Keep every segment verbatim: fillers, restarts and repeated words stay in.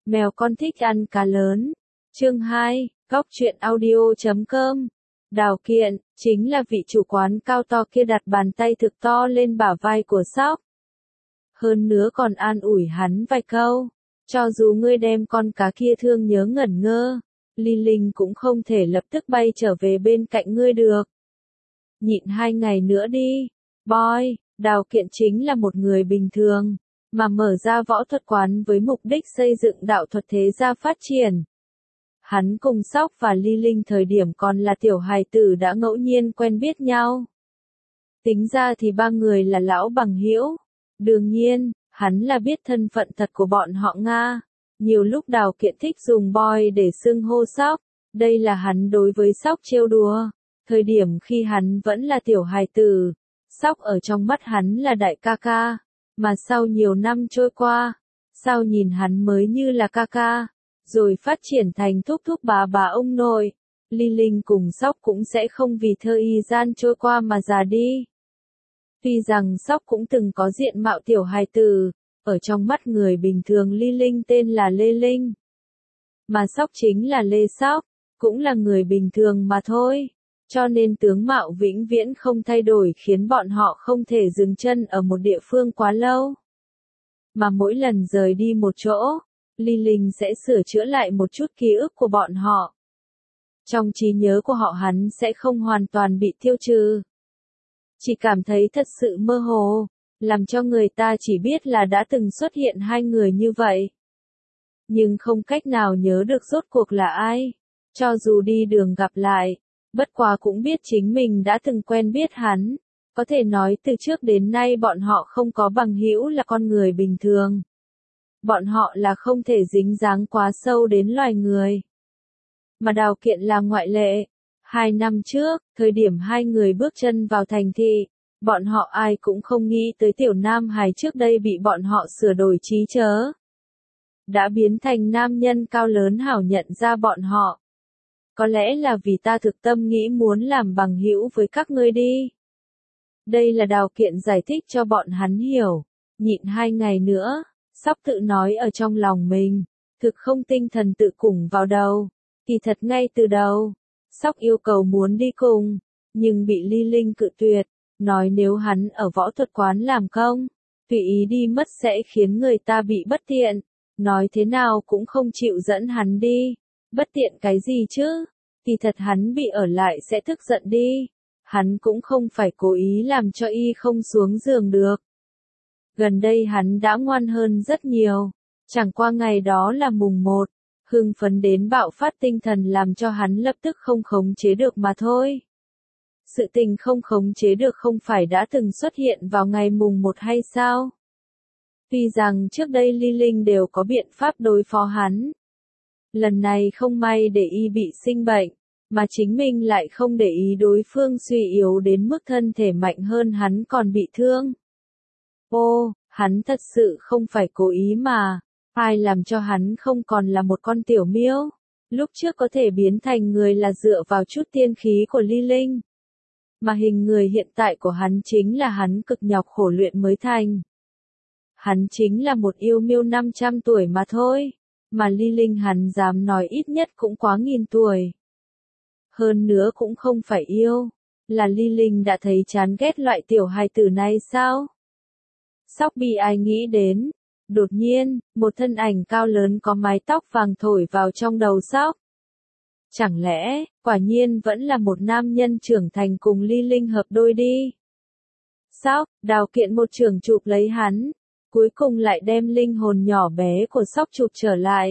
Mèo con thích ăn cá lớn. Chương hai, góc truyện audio chấm com. Đào Kiện, chính là vị chủ quán cao to kia đặt bàn tay thực to lên bả vai của Sóc. Hơn nữa còn an ủi hắn vài câu. Cho dù ngươi đem con cá kia thương nhớ ngẩn ngơ, Ly Linh cũng không thể lập tức bay trở về bên cạnh ngươi được. Nhịn hai ngày nữa đi. Boy, Đào Kiện chính là một người bình thường, mà mở ra võ thuật quán với mục đích xây dựng đạo thuật thế gia phát triển. Hắn cùng Sóc và Ly Linh thời điểm còn là tiểu hài tử đã ngẫu nhiên quen biết nhau. Tính ra thì ba người là lão bằng hữu. Đương nhiên, hắn là biết thân phận thật của bọn họ Nga. Nhiều lúc Đào Kiện thích dùng boy để xưng hô Sóc. Đây là hắn đối với Sóc trêu đùa. Thời điểm khi hắn vẫn là tiểu hài tử, Sóc ở trong mắt hắn là đại ca ca. Mà sau nhiều năm trôi qua, sao nhìn hắn mới như là ca ca, rồi phát triển thành thúc thúc bà bà ông nội. Ly Linh cùng Sóc cũng sẽ không vì thơ y gian trôi qua mà già đi. Tuy rằng Sóc cũng từng có diện mạo tiểu hài tử, ở trong mắt người bình thường Ly Linh tên là Lê Linh. Mà Sóc chính là Lê Sóc, cũng là người bình thường mà thôi. Cho nên tướng mạo vĩnh viễn không thay đổi khiến bọn họ không thể dừng chân ở một địa phương quá lâu. Mà mỗi lần rời đi một chỗ, Ly Linh sẽ sửa chữa lại một chút ký ức của bọn họ. Trong trí nhớ của họ hắn sẽ không hoàn toàn bị tiêu trừ. Chỉ cảm thấy thật sự mơ hồ, làm cho người ta chỉ biết là đã từng xuất hiện hai người như vậy. Nhưng không cách nào nhớ được rốt cuộc là ai. Cho dù đi đường gặp lại, bất quá cũng biết chính mình đã từng quen biết hắn. Có thể nói từ trước đến nay bọn họ không có bằng hữu là con người bình thường. Bọn họ là không thể dính dáng quá sâu đến loài người. Mà Đào Kiện là ngoại lệ. Hai năm trước, thời điểm hai người bước chân vào thành thị, bọn họ ai cũng không nghĩ tới tiểu nam hài trước đây bị bọn họ sửa đổi trí chớ. Đã biến thành nam nhân cao lớn hảo nhận ra bọn họ. Có lẽ là vì ta thực tâm nghĩ muốn làm bằng hữu với các ngươi đi. Đây là Đào Kiện giải thích cho bọn hắn hiểu. Nhịn hai ngày nữa, Sóc tự nói ở trong lòng mình, thực không tinh thần tự cùng vào đầu. Kỳ thật ngay từ đầu, Sóc yêu cầu muốn đi cùng, nhưng bị Ly Linh cự tuyệt, nói nếu hắn ở võ thuật quán làm công, tùy ý đi mất sẽ khiến người ta bị bất tiện, nói thế nào cũng không chịu dẫn hắn đi. Bất tiện cái gì chứ? Kỳ thật hắn bị ở lại sẽ tức giận đi. Hắn cũng không phải cố ý làm cho y không xuống giường được. Gần đây hắn đã ngoan hơn rất nhiều. Chẳng qua ngày đó là mùng một, hưng phấn đến bạo phát tinh thần làm cho hắn lập tức không khống chế được mà thôi. Sự tình không khống chế được không phải đã từng xuất hiện vào ngày mùng một hay sao? Tuy rằng trước đây Ly Linh đều có biện pháp đối phó hắn. Lần này không may để y bị sinh bệnh, mà chính mình lại không để ý đối phương suy yếu đến mức thân thể mạnh hơn hắn còn bị thương. Ô, hắn thật sự không phải cố ý mà, ai làm cho hắn không còn là một con tiểu miêu. Lúc trước có thể biến thành người là dựa vào chút tiên khí của Ly Linh. Mà hình người hiện tại của hắn chính là hắn cực nhọc khổ luyện mới thành. Hắn chính là một yêu miêu năm trăm tuổi mà thôi. Mà Ly Linh hắn dám nói ít nhất cũng quá nghìn tuổi. Hơn nữa cũng không phải yêu. Là Ly Linh đã thấy chán ghét loại tiểu hài tử này sao? Sóc bị ai nghĩ đến. Đột nhiên, một thân ảnh cao lớn có mái tóc vàng thổi vào trong đầu Sóc. Chẳng lẽ, quả nhiên vẫn là một nam nhân trưởng thành cùng Ly Linh hợp đôi đi. Sóc, Đào Kiện một trường chụp lấy hắn. Cuối cùng lại đem linh hồn nhỏ bé của Sóc chụp trở lại.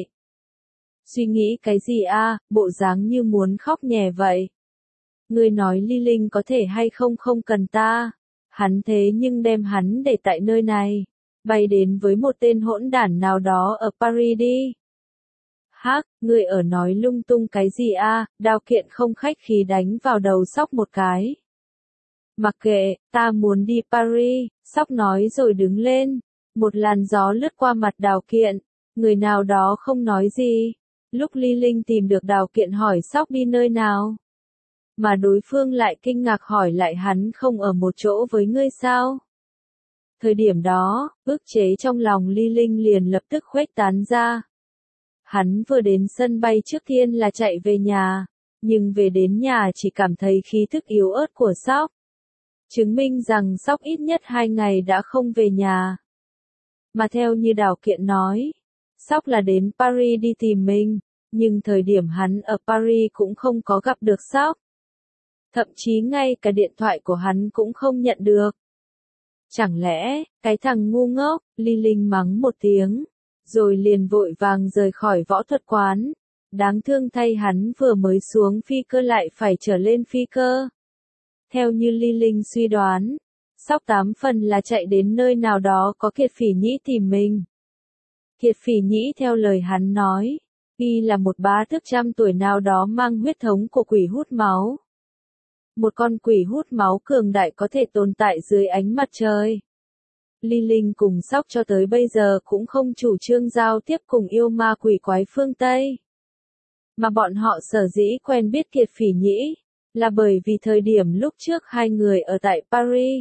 Suy nghĩ cái gì a, bộ dáng như muốn khóc nhè vậy. Ngươi nói Ly Linh có thể hay không không cần ta. Hắn thế nhưng đem hắn để tại nơi này. Bay đến với một tên hỗn đản nào đó ở Paris đi. Hắc, ngươi ở nói lung tung cái gì a? Đào Kiện không khách khí đánh vào đầu Sóc một cái. Mặc kệ, ta muốn đi Paris, Sóc nói rồi đứng lên. Một làn gió lướt qua mặt Đào Kiện, người nào đó không nói gì. Lúc Ly Linh tìm được Đào Kiện hỏi Sóc đi nơi nào. Mà đối phương lại kinh ngạc hỏi lại hắn không ở một chỗ với ngươi sao. Thời điểm đó, ức chế trong lòng Ly Linh liền lập tức khuếch tán ra. Hắn vừa đến sân bay trước tiên là chạy về nhà, nhưng về đến nhà chỉ cảm thấy khí thức yếu ớt của Sóc. Chứng minh rằng Sóc ít nhất hai ngày đã không về nhà. Mà theo như Đào Kiện nói, Sóc là đến Paris đi tìm mình, nhưng thời điểm hắn ở Paris cũng không có gặp được Sóc. Thậm chí ngay cả điện thoại của hắn cũng không nhận được. Chẳng lẽ, cái thằng ngu ngốc, Ly Linh mắng một tiếng, rồi liền vội vàng rời khỏi võ thuật quán. Đáng thương thay hắn vừa mới xuống phi cơ lại phải trở lên phi cơ. Theo như Ly Linh suy đoán, Sóc tám phần là chạy đến nơi nào đó có Kiệt Phỉ Nhĩ tìm mình. Kiệt Phỉ Nhĩ theo lời hắn nói, y là một bá tước trăm tuổi nào đó mang huyết thống của quỷ hút máu. Một con quỷ hút máu cường đại có thể tồn tại dưới ánh mặt trời. Ly Linh cùng Sóc cho tới bây giờ cũng không chủ trương giao tiếp cùng yêu ma quỷ quái phương Tây. Mà bọn họ sở dĩ quen biết Kiệt Phỉ Nhĩ, là bởi vì thời điểm lúc trước hai người ở tại Paris.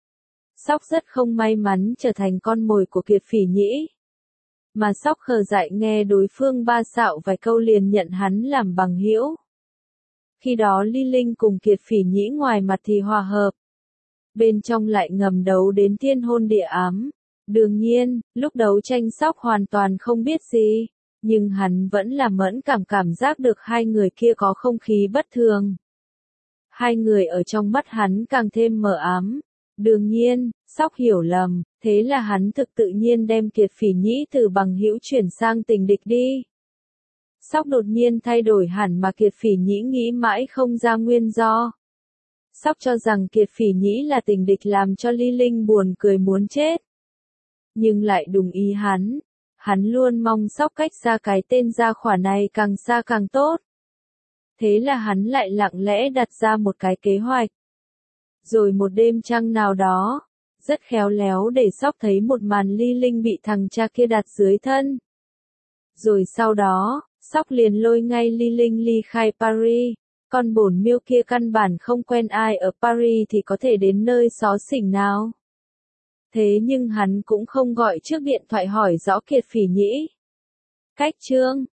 Sóc rất không may mắn trở thành con mồi của Kiệt Phỉ Nhĩ. Mà Sóc khờ dại nghe đối phương ba xạo vài câu liền nhận hắn làm bằng hữu. Khi đó Ly Linh cùng Kiệt Phỉ Nhĩ ngoài mặt thì hòa hợp. Bên trong lại ngầm đấu đến thiên hôn địa ám. Đương nhiên, lúc đấu tranh Sóc hoàn toàn không biết gì. Nhưng hắn vẫn là mẫn cảm cảm giác được hai người kia có không khí bất thường. Hai người ở trong mắt hắn càng thêm mờ ám. Đương nhiên, Sóc hiểu lầm, thế là hắn thực tự nhiên đem Kiệt Phỉ Nhĩ từ bằng hữu chuyển sang tình địch đi. Sóc đột nhiên thay đổi hẳn mà Kiệt Phỉ Nhĩ nghĩ mãi không ra nguyên do. Sóc cho rằng Kiệt Phỉ Nhĩ là tình địch làm cho Ly Linh buồn cười muốn chết. Nhưng lại đùng ý hắn. Hắn luôn mong Sóc cách xa cái tên gia khỏa này càng xa càng tốt. Thế là hắn lại lặng lẽ đặt ra một cái kế hoạch. Rồi một đêm trăng nào đó, rất khéo léo để Sóc thấy một màn Ly Linh bị thằng cha kia đặt dưới thân. Rồi sau đó, Sóc liền lôi ngay Ly Linh ly khai Paris. Con bổn miêu kia căn bản không quen ai ở Paris thì có thể đến nơi xó xỉnh nào. Thế nhưng hắn cũng không gọi trước điện thoại hỏi rõ Kiệt Phỉ Nhĩ. Cách chương